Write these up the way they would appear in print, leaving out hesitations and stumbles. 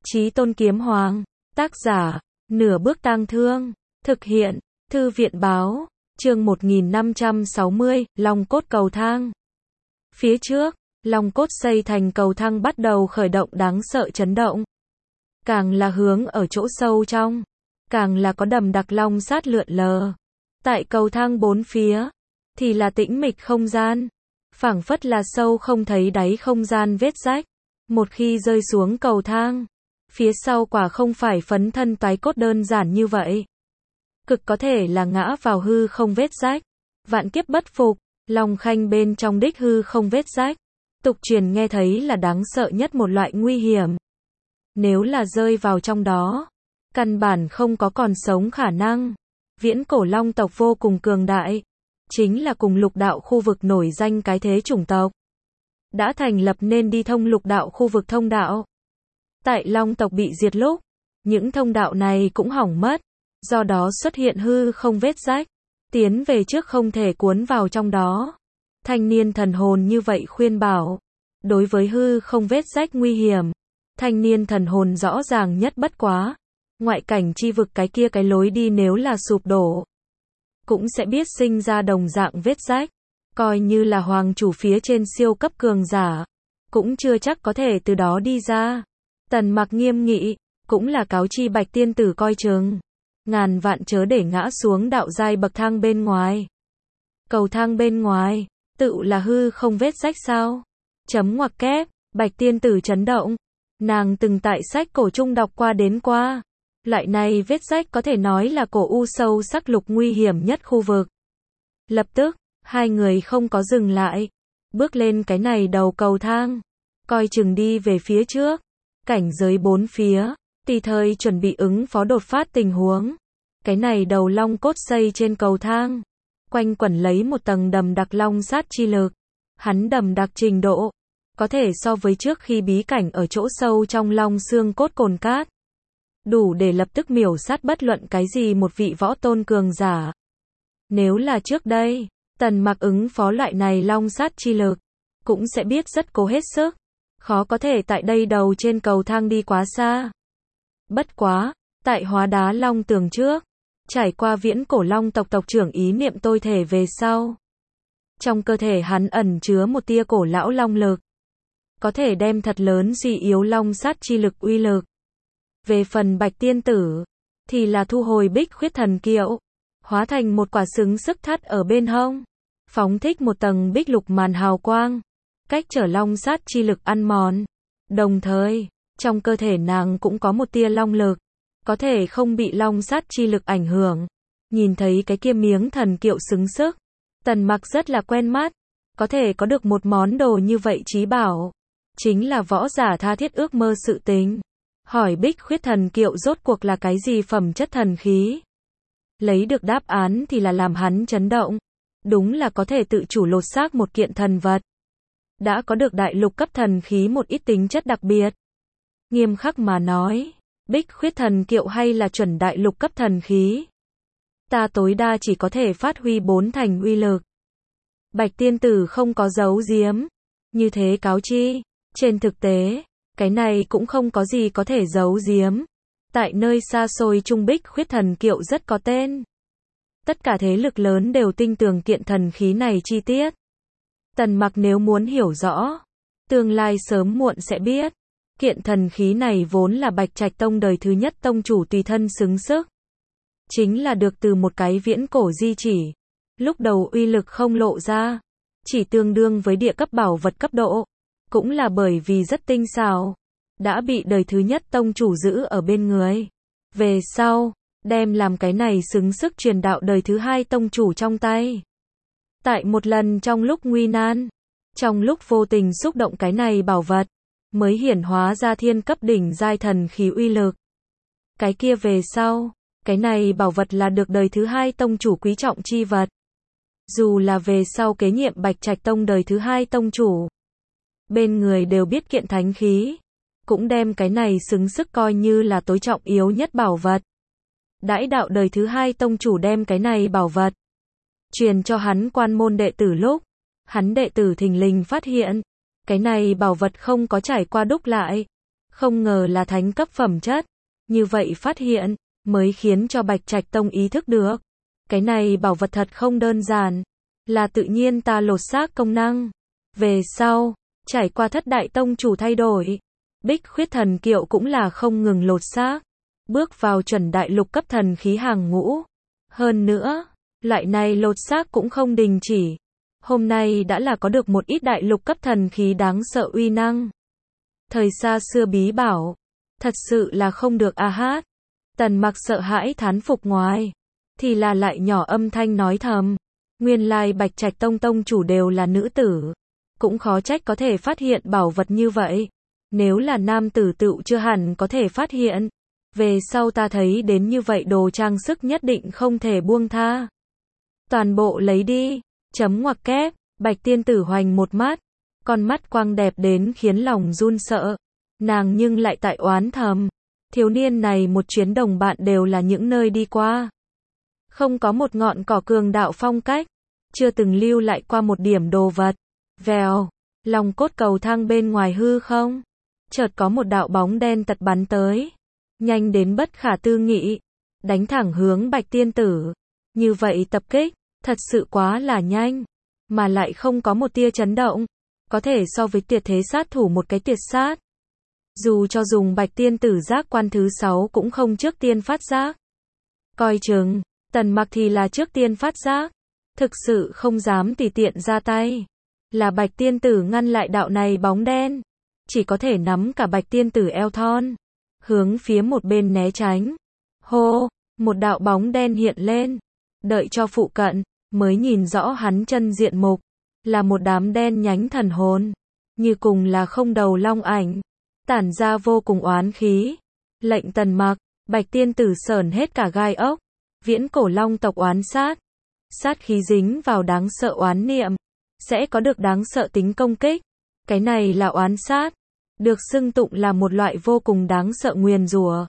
Chí Tôn Kiếm Hoàng, tác giả, Nửa Bước Tang Thương, thực hiện, Thư viện báo, chương 1560, Long Cốt Cầu Thang. Phía trước, Long Cốt xây thành cầu thang bắt đầu khởi động đáng sợ chấn động. Càng là hướng ở chỗ sâu trong, càng là có đầm đặc long sát lượn lờ. Tại cầu thang bốn phía, thì là tĩnh mịch không gian, phảng phất là sâu không thấy đáy không gian vết rách. Một khi rơi xuống cầu thang, phía sau quả không phải phấn thân toái cốt đơn giản như vậy. Cực có thể là ngã vào hư không vết rách. Vạn kiếp bất phục, Long Khanh bên trong đích hư không vết rách. Tục truyền nghe thấy là đáng sợ nhất một loại nguy hiểm. Nếu là rơi vào trong đó, căn bản không có còn sống khả năng. Viễn cổ long tộc vô cùng cường đại, chính là cùng lục đạo khu vực nổi danh cái thế chủng tộc. Đã thành lập nên đi thông lục đạo khu vực thông đạo. Tại long tộc bị diệt lúc, những thông đạo này cũng hỏng mất, do đó xuất hiện hư không vết rách, tiến về trước không thể cuốn vào trong đó. Thanh niên thần hồn như vậy khuyên bảo, đối với hư không vết rách nguy hiểm, thanh niên thần hồn rõ ràng nhất bất quá. Ngoại cảnh chi vực cái kia cái lối đi nếu là sụp đổ, cũng sẽ biết sinh ra đồng dạng vết rách. Coi như là hoàng chủ phía trên siêu cấp cường giả, cũng chưa chắc có thể từ đó đi ra. Tần Mặc nghiêm nghị, cũng là cáo chi Bạch tiên tử coi chừng, ngàn vạn chớ để ngã xuống đạo giai bậc thang bên ngoài. Cầu thang bên ngoài, tự là hư không vết rách sao? Chấm ngoặc kép, Bạch tiên tử chấn động. Nàng từng tại sách cổ trung đọc qua. Loại này vết rách có thể nói là cổ u sâu sắc lục nguy hiểm nhất khu vực. Lập tức, hai người không có dừng lại, bước lên cái này đầu cầu thang, coi chừng đi về phía trước. Cảnh giới bốn phía, tùy thời chuẩn bị ứng phó đột phát tình huống. Cái này đầu long cốt xây trên cầu thang, quanh quẩn lấy một tầng đầm đặc long sát chi lực. Hắn đầm đặc trình độ, có thể so với trước khi bí cảnh ở chỗ sâu trong long xương cốt cồn cát. Đủ để lập tức miểu sát bất luận cái gì một vị võ tôn cường giả. Nếu là trước đây, Tần Mặc ứng phó loại này long sát chi lực, cũng sẽ biết rất cố hết sức. Khó có thể tại đây đầu trên cầu thang đi quá xa. Bất quá, tại hóa đá long tường trước, trải qua viễn cổ long tộc tộc trưởng ý niệm tôi thể về sau. Trong cơ thể hắn ẩn chứa một tia cổ lão long lực, có thể đem thật lớn suy yếu long sát chi lực uy lực. Về phần Bạch tiên tử, thì là thu hồi Bích Khuyết Thần Kiệu, hóa thành một quả xứng sức thắt ở bên hông, phóng thích một tầng bích lục màn hào quang, cách trở long sát chi lực ăn mòn. Đồng thời, trong cơ thể nàng cũng có một tia long lực, có thể không bị long sát chi lực ảnh hưởng. Nhìn thấy cái kia miếng thần kiệu xứng sức, Tần Mặc rất là quen mắt, có thể có được một món đồ như vậy chí bảo, chính là võ giả tha thiết ước mơ sự tình. Hỏi Bích Khuyết Thần Kiệu rốt cuộc là cái gì phẩm chất thần khí? Lấy được đáp án thì là làm hắn chấn động. Đúng là có thể tự chủ lột xác một kiện thần vật. Đã có được đại lục cấp thần khí một ít tính chất đặc biệt. Nghiêm khắc mà nói, Bích Khuyết Thần Kiệu hay là chuẩn đại lục cấp thần khí. Ta tối đa chỉ có thể phát huy 4 thành uy lực. Bạch tiên tử không có giấu giếm, như thế cáo chi. Trên thực tế, cái này cũng không có gì có thể giấu giếm. Tại nơi xa xôi Trung Bích Khuyết Thần Kiệu rất có tên. Tất cả thế lực lớn đều tin tưởng kiện thần khí này chi tiết. Tần Mặc nếu muốn hiểu rõ, tương lai sớm muộn sẽ biết. Kiện thần khí này vốn là Bạch Trạch Tông đời thứ nhất tông chủ tùy thân xứng sức. Chính là được từ một cái viễn cổ di chỉ. Lúc đầu uy lực không lộ ra, chỉ tương đương với địa cấp bảo vật cấp độ. Cũng là bởi vì rất tinh xảo, đã bị đời thứ nhất tông chủ giữ ở bên người. Về sau, đem làm cái này xứng sức truyền đạo đời thứ hai tông chủ trong tay. Tại một lần trong lúc nguy nan, trong lúc vô tình xúc động cái này bảo vật, mới hiển hóa ra thiên cấp đỉnh giai thần khí uy lực. Cái kia về sau, cái này bảo vật là được đời thứ hai tông chủ quý trọng chi vật. Dù là về sau kế nhiệm Bạch Trạch Tông đời thứ hai tông chủ, bên người đều biết kiện thánh khí, cũng đem cái này xứng sức coi như là tối trọng yếu nhất bảo vật. Đãi đạo đời thứ hai tông chủ đem cái này bảo vật truyền cho hắn quan môn đệ tử lúc, hắn đệ tử thình lình phát hiện, cái này bảo vật không có trải qua đúc lại, Không ngờ là thánh cấp phẩm chất. Như vậy phát hiện, mới khiến cho Bạch Trạch Tông ý thức được. Cái này bảo vật thật không đơn giản. Là tự nhiên ta lột xác công năng. Về sau, trải qua thất đại tông chủ thay đổi. Bích Khuyết Thần Kiệu cũng là không ngừng lột xác. Bước vào chuẩn đại lục cấp thần khí hàng ngũ. Hơn nữa, loại này lột xác cũng không đình chỉ. Hôm nay đã là có được một ít đại lục cấp thần khí đáng sợ uy năng. Thời xa xưa bí bảo. Thật sự là không được a hát. Tần Mặc sợ hãi thán phục ngoài. Thì là lại nhỏ âm thanh nói thầm. Nguyên lai Bạch Trạch Tông tông chủ đều là nữ tử. Cũng khó trách có thể phát hiện bảo vật như vậy. Nếu là nam tử tựu chưa hẳn có thể phát hiện. Về sau ta thấy đến như vậy đồ trang sức nhất định không thể buông tha. Toàn bộ lấy đi. Chấm ngoặc kép. Bạch tiên tử hoành một mắt. Con mắt quang đẹp đến khiến lòng run sợ. Nàng nhưng lại tại oán thầm. Thiếu niên này một chuyến đồng bạn đều là những nơi đi qua. Không có một ngọn cỏ cường đạo phong cách. Chưa từng lưu lại qua một điểm đồ vật. Vèo. Lòng cốt cầu thang bên ngoài hư không. Chợt có một đạo bóng đen tật bắn tới. Nhanh đến bất khả tư nghị. Đánh thẳng hướng Bạch tiên tử. Như vậy tập kích. Thật sự quá là nhanh. Mà lại không có một tia chấn động. Có thể so với tuyệt thế sát thủ một cái tuyệt sát. Dù cho dùng Bạch tiên tử giác quan thứ 6 cũng không trước tiên phát giác. Coi chừng, Tần Mặc thì là trước tiên phát giác. Thực sự không dám tùy tiện ra tay. Là Bạch tiên tử ngăn lại đạo này bóng đen. Chỉ có thể nắm cả Bạch tiên tử eo thon. Hướng phía một bên né tránh. Hô, một đạo bóng đen hiện lên. Đợi cho phụ cận, mới nhìn rõ hắn chân diện mục. Là một đám đen nhánh thần hồn. Như cùng là không đầu long ảnh. Tản ra vô cùng oán khí. Lệnh Tần Mặc, Bạch tiên tử sởn hết cả gai ốc. Viễn cổ long tộc oán sát. Sát khí dính vào đáng sợ oán niệm. Sẽ có được đáng sợ tính công kích. Cái này là oán sát. Được xưng tụng là một loại vô cùng đáng sợ nguyền rủa.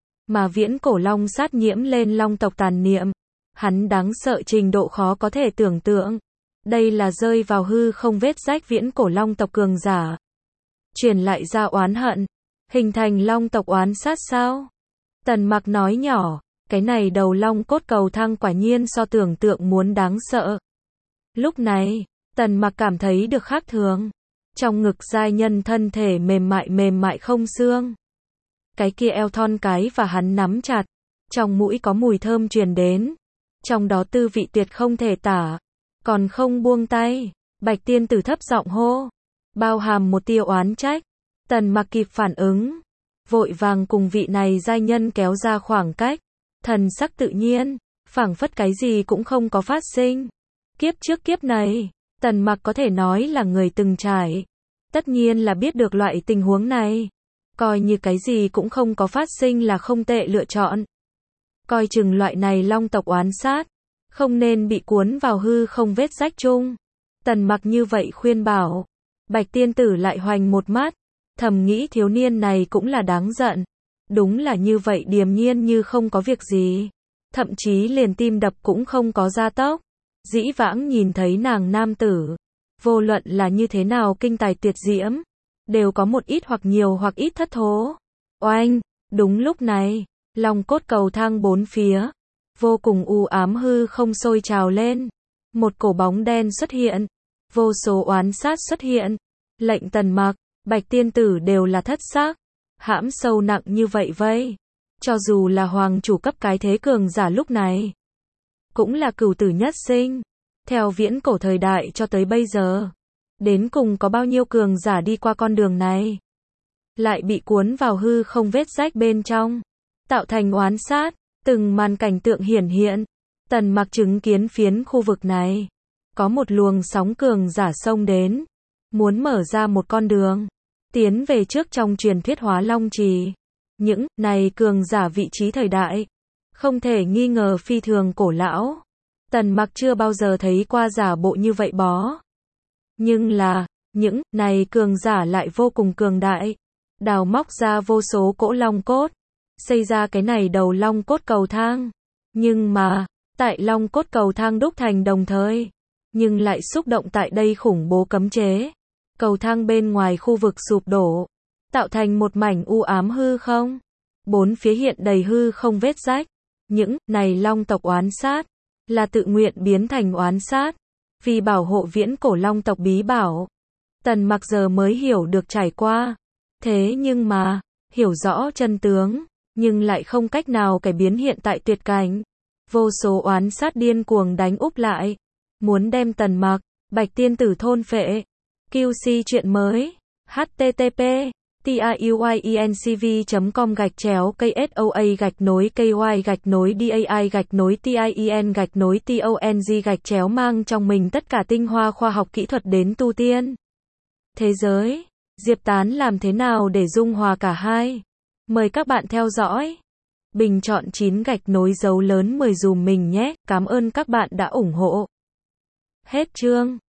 Mà viễn cổ long sát nhiễm lên long tộc tàn niệm. Hắn đáng sợ trình độ khó có thể tưởng tượng. Đây là rơi vào hư không vết rách viễn cổ long tộc cường giả. Truyền lại ra oán hận. Hình thành long tộc oán sát sao? Tần Mặc nói nhỏ. Cái này đầu long cốt cầu thang quả nhiên so tưởng tượng muốn đáng sợ. Lúc này, Tần Mặc cảm thấy được khác thường. Trong ngực giai nhân thân thể mềm mại không xương. Cái kia eo thon cái và hắn nắm chặt. Trong mũi có mùi thơm truyền đến. Trong đó tư vị tuyệt không thể tả. Còn không buông tay. Bạch tiên tử thấp giọng hô. Bao hàm một tia oán trách. Tần Mặc kịp phản ứng. Vội vàng cùng vị này giai nhân kéo ra khoảng cách. Thần sắc tự nhiên. Phảng phất cái gì cũng không có phát sinh. Kiếp trước kiếp này. Tần Mặc có thể nói là người từng trải. Tất nhiên là biết được loại tình huống này. Coi như cái gì cũng không có phát sinh là không tệ lựa chọn. Coi chừng loại này long tộc oán sát. Không nên bị cuốn vào hư không vết rách chung. Tần Mặc như vậy khuyên bảo. Bạch tiên tử lại hoành một mắt. Thầm nghĩ thiếu niên này cũng là đáng giận. Đúng là như vậy điềm nhiên như không có việc gì. Thậm chí liền tim đập cũng không có gia tốc. Dĩ vãng nhìn thấy nàng nam tử. Vô luận là như thế nào kinh tài tuyệt diễm. Đều có một ít hoặc nhiều hoặc ít thất thố. Oanh, đúng lúc này. Long cốt cầu thang bốn phía. Vô cùng u ám hư không sôi trào lên. Một cổ bóng đen xuất hiện. Vô số oán sát xuất hiện. Lệnh Tần Mặc, Bạch tiên tử đều là thất xác. Hãm sâu nặng như vậy vây. Cho dù là hoàng chủ cấp cái thế cường giả lúc này. Cũng là cửu tử nhất sinh. Theo viễn cổ thời đại cho tới bây giờ. Đến cùng có bao nhiêu cường giả đi qua con đường này. Lại bị cuốn vào hư không vết rách bên trong. Tạo thành oán sát. Từng màn cảnh tượng hiển hiện. Tần Mặc chứng kiến phiến khu vực này. Có một luồng sóng cường giả xông đến. Muốn mở ra một con đường. Tiến về trước trong truyền thuyết Hóa Long Trì. Những này cường giả vị trí thời đại. Không thể nghi ngờ phi thường cổ lão. Tần Mặc chưa bao giờ thấy qua giả bộ như vậy bó. Nhưng là, những này cường giả lại vô cùng cường đại. Đào móc ra vô số cỗ long cốt. Xây ra cái này đầu long cốt cầu thang. Nhưng mà, tại long cốt cầu thang đúc thành đồng thời. Nhưng lại xúc động tại đây khủng bố cấm chế. Cầu thang bên ngoài khu vực sụp đổ. tạo thành một mảnh u ám hư không. Bốn phía hiện đầy hư không vết rách. Những này long tộc oán sát là tự nguyện biến thành oán sát, vì bảo hộ viễn cổ long tộc bí bảo. Tần Mặc giờ mới hiểu được trải qua. Thế nhưng mà, hiểu rõ chân tướng, nhưng lại không cách nào cải biến hiện tại tuyệt cảnh. Vô số oán sát điên cuồng đánh úp lại, muốn đem Tần Mặc, Bạch Tiên Tử thôn phệ. QC chuyện mới. http tiyuincv.com/KSOA-KY-DAI-TIEN-TONG mang trong mình tất cả tinh hoa khoa học kỹ thuật đến tu tiên. Thế giới, Diệp Tán làm thế nào để dung hòa cả hai? Mời các bạn theo dõi. Bình chọn 9 gạch nối dấu lớn 10 dùm mình nhé, cảm ơn các bạn đã ủng hộ. Hết chương.